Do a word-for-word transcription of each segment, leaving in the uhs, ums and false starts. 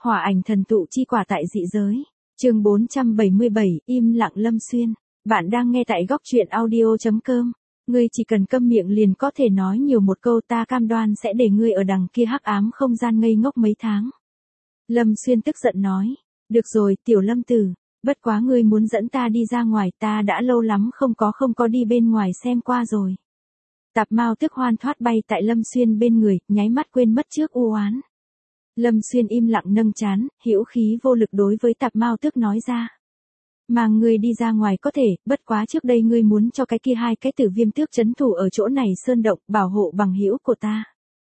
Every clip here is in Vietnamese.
Hỏa ảnh thần tụ chi quả tại dị giới. Chương bốn trăm bảy mươi bảy, im lặng Lâm Xuyên. Bạn đang nghe tại góc truyện audio chấm com. Ngươi chỉ cần câm miệng liền có thể nói nhiều một câu, ta cam đoan sẽ để ngươi ở đằng kia hắc ám không gian ngây ngốc mấy tháng. Lâm Xuyên tức giận nói. Được rồi, tiểu Lâm tử. Bất quá ngươi muốn dẫn ta đi ra ngoài, ta đã lâu lắm không có không có đi bên ngoài xem qua rồi. Tạp Mao tức hoan thoát bay tại Lâm Xuyên bên người, nháy mắt quên mất trước u oán. Lâm Xuyên im lặng nâng trán, hữu khí vô lực đối với Tạp Mao tức nói ra. Mang ngươi đi ra ngoài có thể, bất quá trước đây ngươi muốn cho cái kia hai cái tử viêm tước trấn thủ ở chỗ này sơn động, bảo hộ bằng hữu của ta.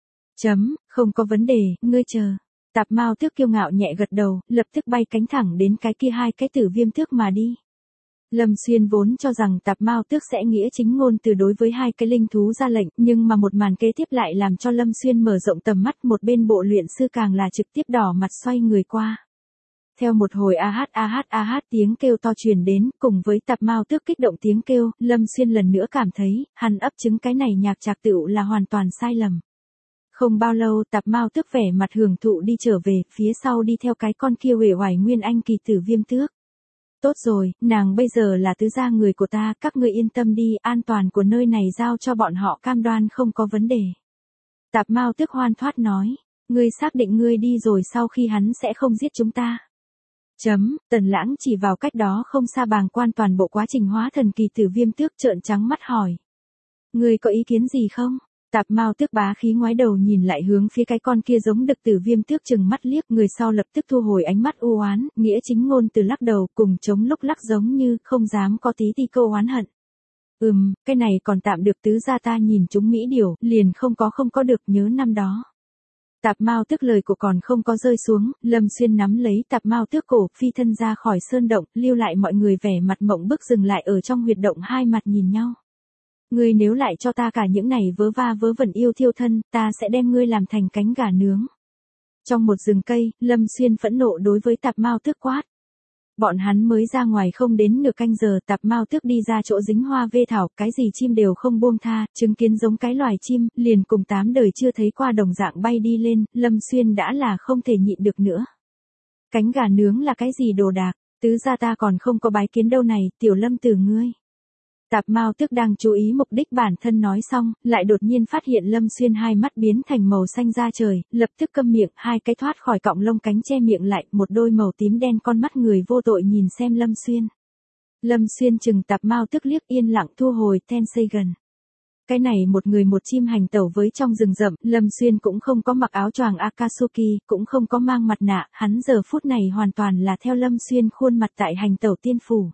Chấm, không có vấn đề, ngươi chờ. Tạp Mao tước kiêu ngạo nhẹ gật đầu, lập tức bay cánh thẳng đến cái kia hai cái tử viêm tước mà đi. Lâm Xuyên vốn cho rằng Tạp Mao tước sẽ nghĩa chính ngôn từ đối với hai cái linh thú ra lệnh, nhưng mà một màn kế tiếp lại làm cho Lâm Xuyên mở rộng tầm mắt, một bên bộ luyện sư càng là trực tiếp đỏ mặt xoay người qua. Theo một hồi a hát a hát a hát tiếng kêu to truyền đến, cùng với Tạp Mao tước kích động tiếng kêu, Lâm Xuyên lần nữa cảm thấy, hắn ấp trứng cái này nhạc trạc tựu là hoàn toàn sai lầm. Không bao lâu Tạp Mao tước vẻ mặt hưởng thụ đi trở về, phía sau đi theo cái con kia uể oải nguyên anh kỳ tử viêm tước. Tốt rồi, nàng bây giờ là tứ gia người của ta, các ngươi yên tâm đi, an toàn của nơi này giao cho bọn họ cam đoan không có vấn đề. Tạp Mao tước hoan thoát nói, ngươi xác định ngươi đi rồi sau khi hắn sẽ không giết chúng ta. Chấm, Tần Lãng chỉ vào cách đó không xa bàng quan toàn bộ quá trình hóa thần kỳ tử viêm tước trợn trắng mắt hỏi. Ngươi có ý kiến gì không? Tạp Mao tước bá khí ngoái đầu nhìn lại hướng phía cái con kia giống đực tử viêm tước chừng mắt liếc, người sau lập tức thu hồi ánh mắt u oán, nghĩa chính ngôn từ lắc đầu, cùng chống lúc lắc giống như không dám có tí ti câu oán hận. Ừm, cái này còn tạm được, tứ gia ta nhìn chúng mỹ điểu, liền không có không có được, nhớ năm đó. Tạp Mao tước lời của còn không có rơi xuống, Lâm Xuyên nắm lấy Tạp Mao tước cổ, phi thân ra khỏi sơn động, lưu lại mọi người vẻ mặt mộng bức dừng lại ở trong huyệt động, hai mặt nhìn nhau. Ngươi nếu lại cho ta cả những này vớ va vớ vẩn yêu thiêu thân, ta sẽ đem ngươi làm thành cánh gà nướng. Trong một rừng cây, Lâm Xuyên phẫn nộ đối với Tạp Mao tước quát. Bọn hắn mới ra ngoài không đến nửa canh giờ, Tạp Mao tước đi ra chỗ dính hoa vê thảo, cái gì chim đều không buông tha, chứng kiến giống cái loài chim, liền cùng tám đời chưa thấy qua đồng dạng bay đi lên, Lâm Xuyên đã là không thể nhịn được nữa. Cánh gà nướng là cái gì đồ đạc, tứ gia ta còn không có bái kiến đâu này, tiểu Lâm tử ngươi. Tạp Mao tước đang chú ý mục đích bản thân nói xong, lại đột nhiên phát hiện Lâm Xuyên hai mắt biến thành màu xanh da trời, lập tức câm miệng, hai cái thoát khỏi cọng lông cánh che miệng lại, một đôi màu tím đen con mắt người vô tội nhìn xem Lâm Xuyên. Lâm Xuyên chừng Tạp Mao tước liếc, yên lặng thu hồi ten xây gần. Cái này một người một chim hành tẩu với trong rừng rậm, Lâm Xuyên cũng không có mặc áo choàng Akatsuki, cũng không có mang mặt nạ, hắn giờ phút này hoàn toàn là theo Lâm Xuyên khuôn mặt tại hành tẩu tiên phủ.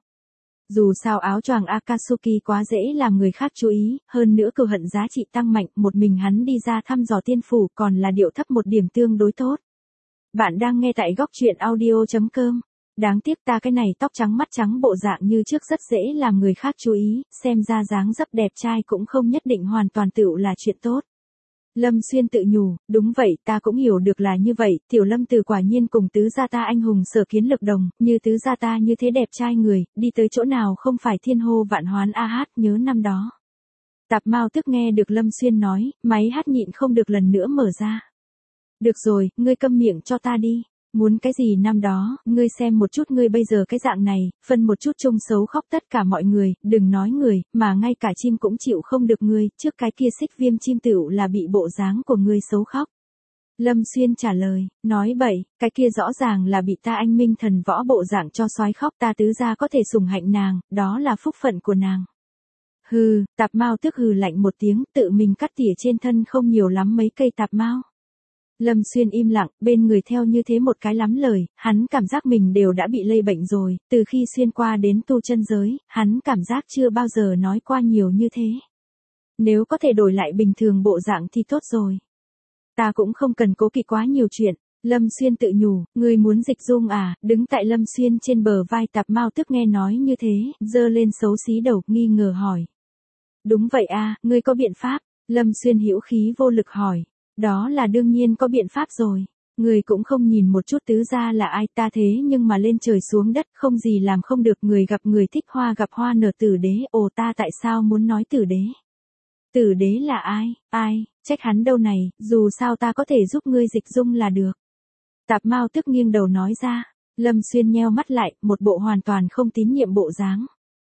Dù sao áo choàng Akatsuki quá dễ làm người khác chú ý, hơn nữa cừu hận giá trị tăng mạnh, một mình hắn đi ra thăm dò tiên phủ còn là điệu thấp một điểm tương đối tốt. Bạn đang nghe tại góc truyện audio chấm com. Đáng tiếc ta cái này tóc trắng mắt trắng bộ dạng như trước rất dễ làm người khác chú ý, xem ra dáng dấp đẹp trai cũng không nhất định hoàn toàn tựu là chuyện tốt. Lâm Xuyên tự nhủ, đúng vậy, ta cũng hiểu được là như vậy, tiểu Lâm tử quả nhiên cùng tứ gia ta anh hùng sở kiến lực đồng, như tứ gia ta như thế đẹp trai người, đi tới chỗ nào không phải thiên hô vạn hoán a hát, nhớ năm đó. Tạp Mao tước nghe được Lâm Xuyên nói, máy hát nhịn không được lần nữa mở ra. Được rồi, ngươi câm miệng cho ta đi. Muốn cái gì năm đó, ngươi xem một chút ngươi bây giờ cái dạng này, phân một chút chung xấu khóc tất cả mọi người, đừng nói người, mà ngay cả chim cũng chịu không được ngươi, trước cái kia xích viêm chim tựu là bị bộ dáng của ngươi xấu khóc. Lâm Xuyên trả lời, nói bậy, cái kia rõ ràng là bị ta anh minh thần võ bộ dạng cho soái khóc, ta tứ gia có thể sủng hạnh nàng, đó là phúc phận của nàng. Hừ, Tạp Mao tước hừ lạnh một tiếng, tự mình cắt tỉa trên thân không nhiều lắm mấy cây tạp mao. Lâm Xuyên im lặng, bên người theo như thế một cái lắm lời, hắn cảm giác mình đều đã bị lây bệnh rồi, từ khi xuyên qua đến tu chân giới, hắn cảm giác chưa bao giờ nói qua nhiều như thế. Nếu có thể đổi lại bình thường bộ dạng thì tốt rồi. Ta cũng không cần cố kỵ quá nhiều chuyện. Lâm Xuyên tự nhủ, ngươi muốn dịch dung à, đứng tại Lâm Xuyên trên bờ vai Tạp Mao tước nghe nói như thế, giơ lên xấu xí đầu, nghi ngờ hỏi. Đúng vậy à, ngươi có biện pháp? Lâm Xuyên hữu khí vô lực hỏi. Đó là đương nhiên có biện pháp rồi. Người cũng không nhìn một chút tứ gia là ai, ta thế nhưng mà lên trời xuống đất không gì làm không được, người gặp người thích hoa gặp hoa nở tử đế, ồ ta tại sao muốn nói tử đế? Tử đế là ai? Ai? Trách hắn đâu này, dù sao ta có thể giúp ngươi dịch dung là được. Tạp Mao tức nghiêng đầu nói ra. Lâm Xuyên nheo mắt lại, một bộ hoàn toàn không tín nhiệm bộ dáng.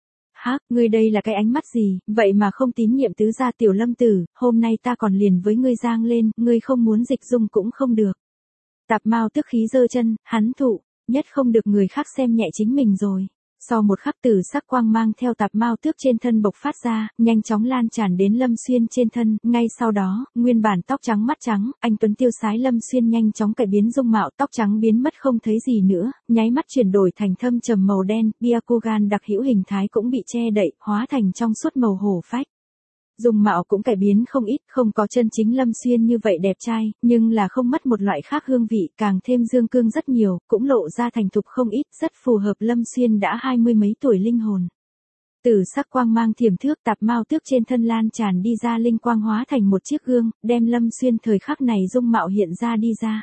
Hả, ngươi đây là cái ánh mắt gì, vậy mà không tín nhiệm tứ gia tiểu Lâm tử, hôm nay ta còn liền với ngươi giang lên, ngươi không muốn dịch dung cũng không được. Tạp Mao tức khí giơ chân, hắn thụ, nhất không được người khác xem nhẹ chính mình rồi. Sau một khắc tử sắc quang mang theo Tạp Mao tước trên thân bộc phát ra, nhanh chóng lan tràn đến Lâm Xuyên trên thân, ngay sau đó, nguyên bản tóc trắng mắt trắng, anh tuấn tiêu sái Lâm Xuyên nhanh chóng cải biến dung mạo, tóc trắng biến mất không thấy gì nữa, nháy mắt chuyển đổi thành thâm trầm màu đen, Byakugan đặc hữu hình thái cũng bị che đậy, hóa thành trong suốt màu hổ phách. Dung mạo cũng cải biến không ít, không có chân chính Lâm Xuyên như vậy đẹp trai, nhưng là không mất một loại khác hương vị, càng thêm dương cương rất nhiều, cũng lộ ra thành thục không ít, rất phù hợp Lâm Xuyên đã hai mươi mấy tuổi linh hồn. Tử sắc quang mang thiểm thước Tạp Mao tước trên thân lan tràn đi ra linh quang hóa thành một chiếc gương, đem Lâm Xuyên thời khắc này dung mạo hiện ra đi ra.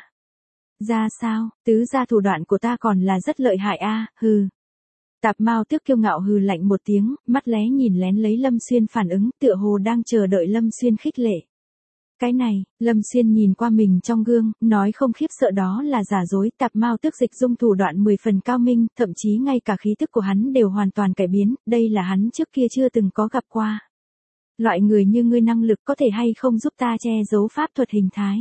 Ra sao, tứ gia thủ đoạn của ta còn là rất lợi hại a, hừ. Tạp Mao tước kiêu ngạo hừ lạnh một tiếng, mắt lé nhìn lén lấy Lâm Xuyên phản ứng, tựa hồ đang chờ đợi Lâm Xuyên khích lệ. Cái này, Lâm Xuyên nhìn qua mình trong gương, nói không khiếp sợ đó là giả dối, Tạp Mao tước dịch dung thủ đoạn mười phần cao minh, thậm chí ngay cả khí tức của hắn đều hoàn toàn cải biến, đây là hắn trước kia chưa từng có gặp qua. Loại người như ngươi năng lực có thể hay không giúp ta che giấu pháp thuật hình thái?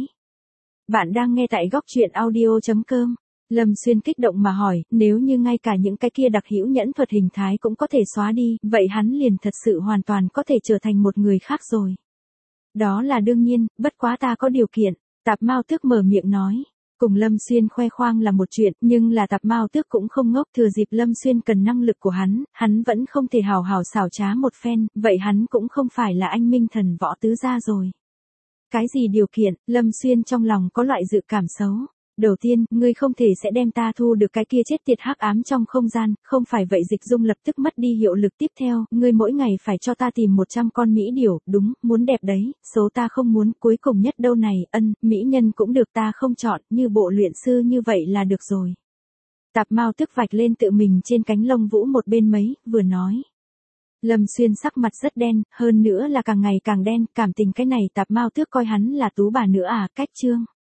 Bạn đang nghe tại góc truyện audio chấm com. Lâm Xuyên kích động mà hỏi, nếu như ngay cả những cái kia đặc hữu nhẫn thuật hình thái cũng có thể xóa đi, vậy hắn liền thật sự hoàn toàn có thể trở thành một người khác rồi. Đó là đương nhiên, bất quá ta có điều kiện, Tạp Mao tước mở miệng nói. Cùng Lâm Xuyên khoe khoang là một chuyện, nhưng là Tạp Mao tước cũng không ngốc, thừa dịp Lâm Xuyên cần năng lực của hắn, hắn vẫn không thể hào hào xảo trá một phen, vậy hắn cũng không phải là anh minh thần võ tứ gia rồi. Cái gì điều kiện, Lâm Xuyên trong lòng có loại dự cảm xấu. Đầu tiên, ngươi không thể sẽ đem ta thu được cái kia chết tiệt hắc ám trong không gian, không phải vậy dịch dung lập tức mất đi hiệu lực tiếp theo, ngươi mỗi ngày phải cho ta tìm một trăm con mỹ điểu, đúng, muốn đẹp đấy, số ta không muốn, cuối cùng nhất đâu này, ân, mỹ nhân cũng được ta không chọn, như bộ luyện sư như vậy là được rồi. Tạp Mao tức vạch lên tự mình trên cánh lông vũ một bên mấy, vừa nói. Lâm Xuyên sắc mặt rất đen, hơn nữa là càng ngày càng đen, cảm tình cái này Tạp Mao tước coi hắn là tú bà nữa à, cách trương.